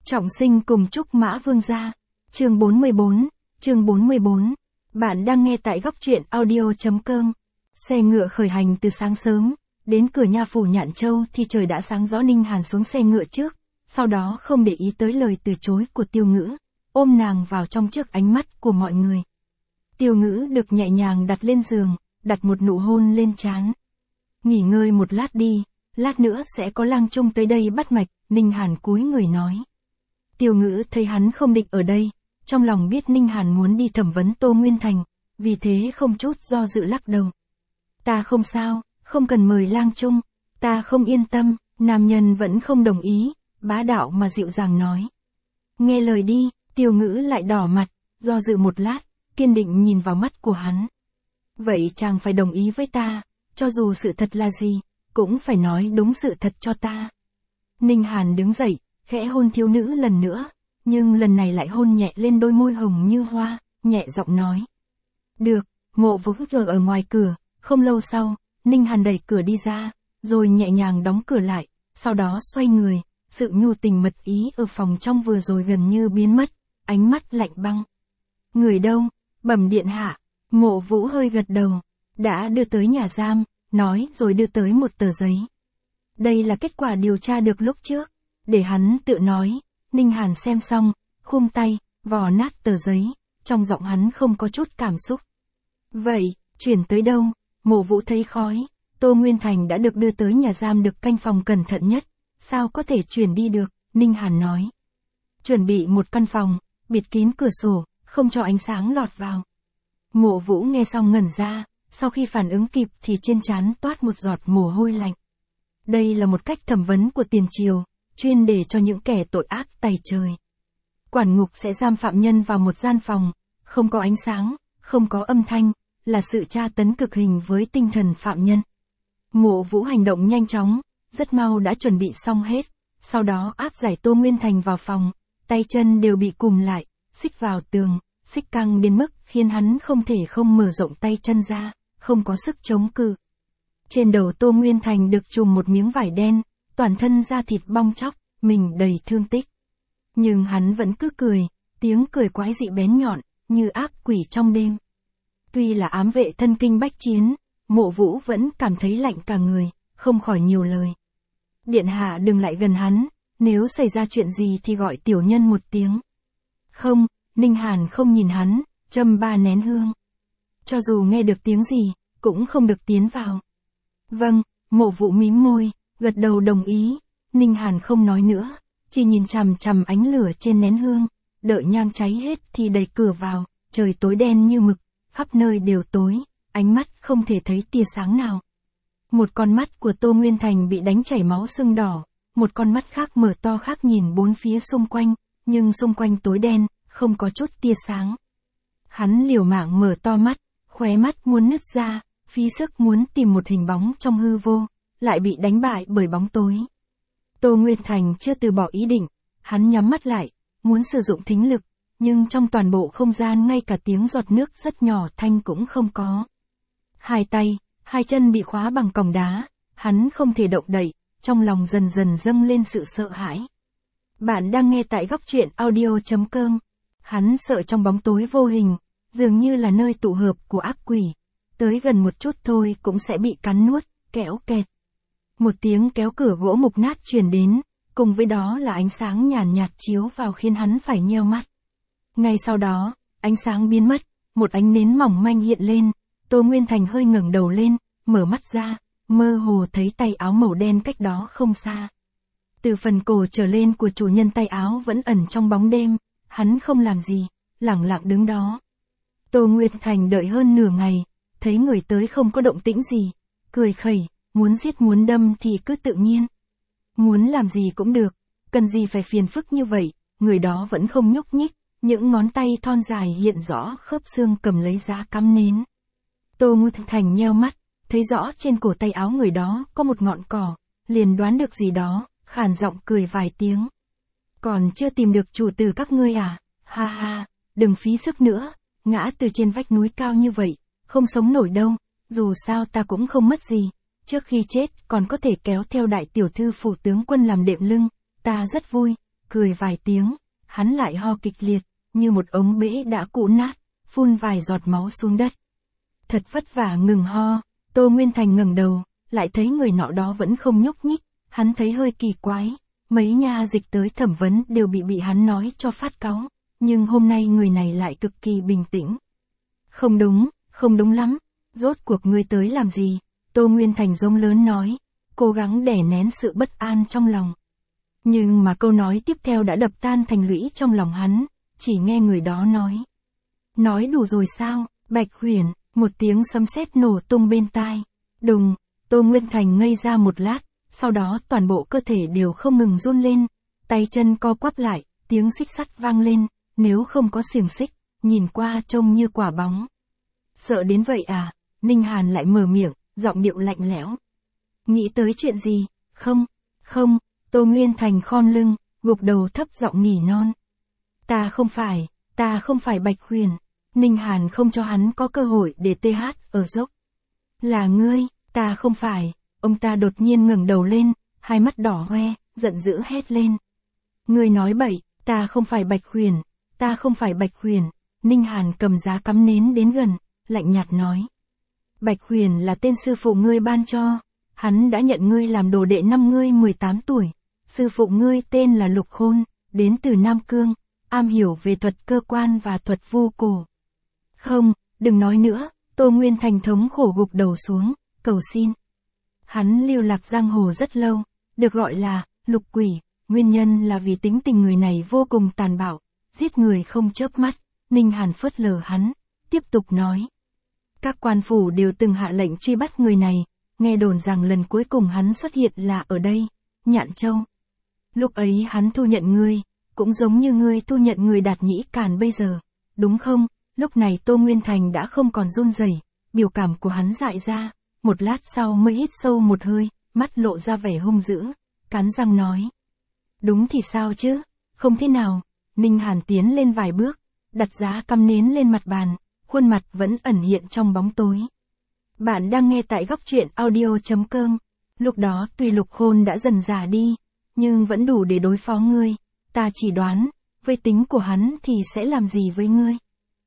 Trọng sinh cùng Trúc Mã Vương gia. Chương 44. Bạn đang nghe tại góc truyện audio.com. Xe ngựa khởi hành từ sáng sớm, đến cửa nha phủ Nhạn Châu thì trời đã sáng rõ. Ninh Hàn xuống xe ngựa trước, sau đó không để ý tới lời từ chối của Tiêu Ngữ, ôm nàng vào trong trước ánh mắt của mọi người. Tiêu Ngữ được nhẹ nhàng đặt lên giường, đặt một nụ hôn lên trán. Nghỉ ngơi một lát đi, lát nữa sẽ có lang trung tới đây bắt mạch, Ninh Hàn cúi người nói. Tiêu Ngữ thấy hắn không định ở đây, trong lòng biết Ninh Hàn muốn đi thẩm vấn Tô Nguyên Thành, vì thế không chút do dự lắc đầu. Ta không sao, không cần mời lang trung, ta không yên tâm. Nam nhân vẫn không đồng ý, bá đạo mà dịu dàng nói. Nghe lời đi. Tiêu Ngữ lại đỏ mặt, do dự một lát, kiên định nhìn vào mắt của hắn. Vậy chàng phải đồng ý với ta, cho dù sự thật là gì, cũng phải nói đúng sự thật cho ta. Ninh Hàn đứng dậy, khẽ hôn thiếu nữ lần nữa, nhưng lần này lại hôn nhẹ lên đôi môi hồng như hoa, nhẹ giọng nói. Được. Mộ Vũ chờ ở ngoài cửa, không lâu sau, Ninh Hàn đẩy cửa đi ra, rồi nhẹ nhàng đóng cửa lại, sau đó xoay người, sự nhu tình mật ý ở phòng trong vừa rồi gần như biến mất, ánh mắt lạnh băng. Người đâu? Bẩm điện hạ. Mộ Vũ hơi gật đầu, đã đưa tới nhà giam, nói rồi đưa tới một tờ giấy. Đây là kết quả điều tra được lúc trước, để hắn tự nói. Ninh Hàn xem xong, khum tay, vò nát tờ giấy, trong giọng hắn không có chút cảm xúc. Vậy, chuyển tới đâu? Mộ Vũ thấy khói, Tô Nguyên Thành đã được đưa tới nhà giam được canh phòng cẩn thận nhất, sao có thể chuyển đi được? Ninh Hàn nói. Chuẩn bị một căn phòng, bịt kín cửa sổ, không cho ánh sáng lọt vào. Mộ Vũ nghe xong ngẩn ra, sau khi phản ứng kịp thì trên trán toát một giọt mồ hôi lạnh. Đây là một cách thẩm vấn của tiền triều, chuyên để cho những kẻ tội ác tày trời. Quản ngục sẽ giam phạm nhân vào một gian phòng, không có ánh sáng, không có âm thanh, là sự tra tấn cực hình với tinh thần phạm nhân. Mộ Vũ hành động nhanh chóng, rất mau đã chuẩn bị xong hết, sau đó áp giải Tô Nguyên Thành vào phòng, tay chân đều bị cùm lại, xích vào tường, xích căng đến mức khiến hắn không thể không mở rộng tay chân ra, không có sức chống cự. Trên đầu Tô Nguyên Thành được trùm một miếng vải đen, toàn thân da thịt bong tróc, mình đầy thương tích. Nhưng hắn vẫn cứ cười, tiếng cười quái dị bén nhọn, như ác quỷ trong đêm. Tuy là ám vệ thân kinh bách chiến, Mộ Vũ vẫn cảm thấy lạnh cả người, không khỏi nhiều lời. Điện hạ đừng lại gần hắn, nếu xảy ra chuyện gì thì gọi tiểu nhân một tiếng. Không. Ninh Hàn không nhìn hắn, châm 3 nén hương. Cho dù nghe được tiếng gì, cũng không được tiến vào. Vâng. Mộ Vũ mím môi, gật đầu đồng ý. Ninh Hàn không nói nữa, chỉ nhìn chằm chằm ánh lửa trên nén hương, đợi nhang cháy hết thì đẩy cửa vào, trời tối đen như mực, khắp nơi đều tối, ánh mắt không thể thấy tia sáng nào. Một con mắt của Tô Nguyên Thành bị đánh chảy máu sưng đỏ, một con mắt khác mở to khác nhìn bốn phía xung quanh, nhưng xung quanh tối đen, không có chút tia sáng. Hắn liều mạng mở to mắt, khóe mắt muốn nứt ra, phí sức muốn tìm một hình bóng trong hư vô, lại bị đánh bại bởi bóng tối. Tô Nguyên Thành chưa từ bỏ ý định, hắn nhắm mắt lại, muốn sử dụng thính lực, nhưng trong toàn bộ không gian ngay cả tiếng giọt nước rất nhỏ thanh cũng không có. Hai tay, hai chân bị khóa bằng còng đá, hắn không thể động đậy, trong lòng dần dần dâng lên sự sợ hãi. Bạn đang nghe tại góc truyện audio.com. Hắn sợ trong bóng tối vô hình, dường như là nơi tụ hợp của ác quỷ, tới gần một chút thôi cũng sẽ bị cắn nuốt, kéo kẹt. Một tiếng kéo cửa gỗ mục nát truyền đến, cùng với đó là ánh sáng nhàn nhạt chiếu vào khiến hắn phải nheo mắt. Ngay sau đó, ánh sáng biến mất, một ánh nến mỏng manh hiện lên, Tô Nguyên Thành hơi ngẩng đầu lên, mở mắt ra, mơ hồ thấy tay áo màu đen cách đó không xa. Từ phần cổ trở lên của chủ nhân tay áo vẫn ẩn trong bóng đêm, hắn không làm gì, lẳng lặng đứng đó. Tô Nguyên Thành đợi hơn nửa ngày, thấy người tới không có động tĩnh gì, cười khẩy, muốn giết muốn đâm thì cứ tự nhiên. Muốn làm gì cũng được, cần gì phải phiền phức như vậy, người đó vẫn không nhúc nhích, những ngón tay thon dài hiện rõ khớp xương cầm lấy giá cắm nến. Tô Nguyên Thành nheo mắt, thấy rõ trên cổ tay áo người đó có một ngọn cỏ, liền đoán được gì đó, khàn giọng cười vài tiếng. Còn chưa tìm được chủ tử các ngươi à? Ha ha, đừng phí sức nữa, ngã từ trên vách núi cao như vậy, không sống nổi đâu, dù sao ta cũng không mất gì, trước khi chết còn có thể kéo theo đại tiểu thư phủ tướng quân làm đệm lưng, ta rất vui, cười vài tiếng, hắn lại ho kịch liệt, như một ống bể đã cũ nát, phun vài giọt máu xuống đất. Thật vất vả ngừng ho, Tô Nguyên Thành ngẩng đầu, lại thấy người nọ đó vẫn không nhúc nhích, hắn thấy hơi kỳ quái, mấy nha dịch tới thẩm vấn đều bị hắn nói cho phát cáu, nhưng hôm nay người này lại cực kỳ bình tĩnh. Không đúng lắm, rốt cuộc ngươi tới làm gì? Tô Nguyên Thành giống lớn nói, cố gắng đè nén sự bất an trong lòng. Nhưng mà câu nói tiếp theo đã đập tan thành lũy trong lòng hắn, chỉ nghe người đó nói. Nói đủ rồi sao, Bạch Huyền, một tiếng sấm sét nổ tung bên tai. Đùng, Tô Nguyên Thành ngây ra một lát, sau đó toàn bộ cơ thể đều không ngừng run lên, tay chân co quắp lại, tiếng xích sắt vang lên, nếu không có xiềng xích, nhìn qua trông như quả bóng. Sợ đến vậy à? Ninh Hàn lại mở miệng, giọng điệu lạnh lẽo. Nghĩ tới chuyện gì? Không, Tô Nguyên Thành khom lưng, gục đầu thấp giọng nỉ non. Ta không phải Bạch Huyền. Ninh Hàn không cho hắn có cơ hội để TH ở dốc. Là ngươi, ta không phải. Ông ta đột nhiên ngẩng đầu lên, hai mắt đỏ hoe, giận dữ hét lên. Ngươi nói bậy, ta không phải Bạch Huyền. Ninh Hàn cầm giá cắm nến đến gần, lạnh nhạt nói. Bạch Huyền là tên sư phụ ngươi ban cho, hắn đã nhận ngươi làm đồ đệ năm ngươi 18 tuổi, sư phụ ngươi tên là Lục Khôn, đến từ Nam Cương, am hiểu về thuật cơ quan và thuật vu cổ. Không, đừng nói nữa, Tô Nguyên Thành thống khổ gục đầu xuống, cầu xin. Hắn lưu lạc giang hồ rất lâu, được gọi là Lục Quỷ, nguyên nhân là vì tính tình người này vô cùng tàn bạo, giết người không chớp mắt. Ninh Hàn phớt lờ hắn, tiếp tục nói. Các quan phủ đều từng hạ lệnh truy bắt người này, nghe đồn rằng lần cuối cùng hắn xuất hiện là ở đây, Nhạn Châu. Lúc ấy hắn thu nhận ngươi, cũng giống như ngươi thu nhận người Đạt Nhĩ Càn bây giờ, đúng không? Lúc này Tô Nguyên Thành đã không còn run rẩy, biểu cảm của hắn dại ra, một lát sau mới hít sâu một hơi, mắt lộ ra vẻ hung dữ, cắn răng nói. Đúng thì sao chứ? Không thế nào. Ninh Hàn tiến lên vài bước, đặt giá cắm nến lên mặt bàn, khuôn mặt vẫn ẩn hiện trong bóng tối. Bạn đang nghe tại góc truyện audio.com. Lúc đó tuy Lục Khôn đã dần già đi, nhưng vẫn đủ để đối phó ngươi. Ta chỉ đoán, với tính của hắn thì sẽ làm gì với ngươi?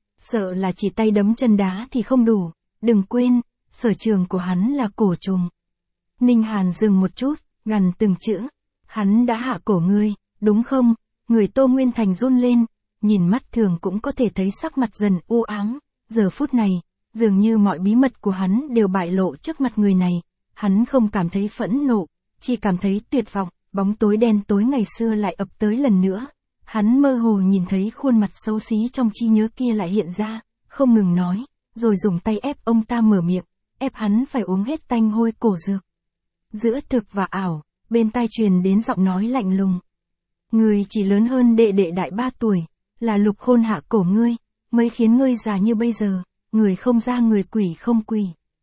Sợ là chỉ tay đấm chân đá thì không đủ, đừng quên, sở trường của hắn là cổ trùng. Ninh Hàn dừng một chút, gằn từng chữ. Hắn đã hạ cổ ngươi, đúng không? Người Tô Nguyên Thành run lên, nhìn mắt thường cũng có thể thấy sắc mặt dần u ám. Giờ phút này, dường như mọi bí mật của hắn đều bại lộ trước mặt người này. Hắn không cảm thấy phẫn nộ, chỉ cảm thấy tuyệt vọng, bóng tối đen tối ngày xưa lại ập tới lần nữa. Hắn mơ hồ nhìn thấy khuôn mặt xấu xí trong trí nhớ kia lại hiện ra, không ngừng nói, rồi dùng tay ép ông ta mở miệng, ép hắn phải uống hết tanh hôi cổ dược. Giữa thực và ảo, bên tai truyền đến giọng nói lạnh lùng. Ngươi chỉ lớn hơn đệ đệ đại 3 tuổi, là Lục Khôn hạ cổ ngươi, mới khiến ngươi già như bây giờ, người không ra người quỷ không quỷ.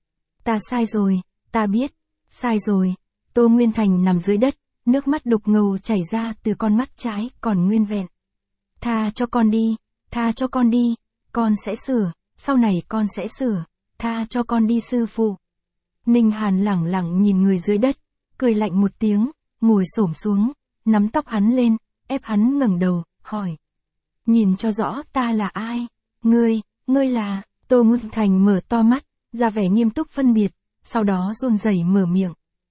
Ta sai rồi, ta biết, sai rồi. Tô Nguyên Thành nằm dưới đất, nước mắt đục ngầu chảy ra từ con mắt trái còn nguyên vẹn. Tha cho con đi, con sẽ sửa, sau này con sẽ sửa, tha cho con đi sư phụ. Ninh Hàn lẳng lặng nhìn người dưới đất, cười lạnh một tiếng, ngồi xổm xuống, nắm tóc hắn lên, ép hắn ngẩng đầu, hỏi. Nhìn cho rõ ta là ai? Ngươi là... Tô Nguyên Thành mở to mắt, ra vẻ nghiêm túc phân biệt, sau đó run rẩy mở miệng.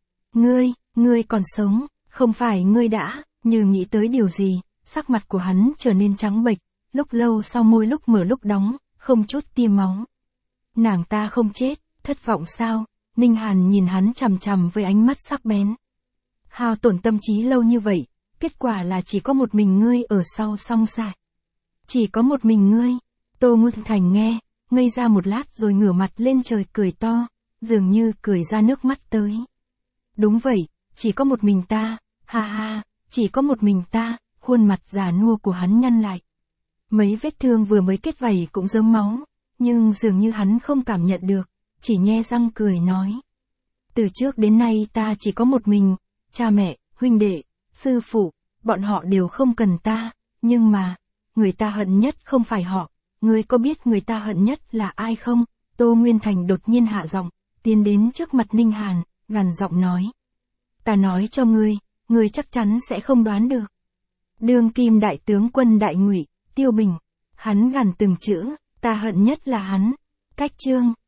Ngươi còn sống, không phải ngươi đã, như nghĩ tới điều gì, sắc mặt của hắn trở nên trắng bệch, lúc lâu sau môi lúc mở lúc đóng, không chút tia máu. Nàng ta không chết, thất vọng sao? Ninh Hàn nhìn hắn chằm chằm với ánh mắt sắc bén. Hao tổn tâm trí lâu như vậy, kết quả là chỉ có một mình ngươi ở sau song sải. Chỉ có một mình ngươi. Tô Nguyên Thành nghe, ngây ra một lát rồi ngửa mặt lên trời cười to, dường như cười ra nước mắt tới. Đúng vậy, chỉ có một mình ta, ha ha, chỉ có một mình ta, khuôn mặt già nua của hắn nhăn lại. Mấy vết thương vừa mới kết vảy cũng rớm máu, nhưng dường như hắn không cảm nhận được, chỉ nhe răng cười nói. Từ trước đến nay ta chỉ có một mình, cha mẹ, huynh đệ, sư phụ, bọn họ đều không cần ta, nhưng mà, người ta hận nhất không phải họ, ngươi có biết người ta hận nhất là ai không? Tô Nguyên Thành đột nhiên hạ giọng, tiến đến trước mặt Ninh Hàn, gằn giọng nói. Ta nói cho ngươi chắc chắn sẽ không đoán được. Đương kim đại tướng quân Đại Ngụy, Tiêu Bình. Hắn gằn từng chữ, ta hận nhất là hắn. Cách chương,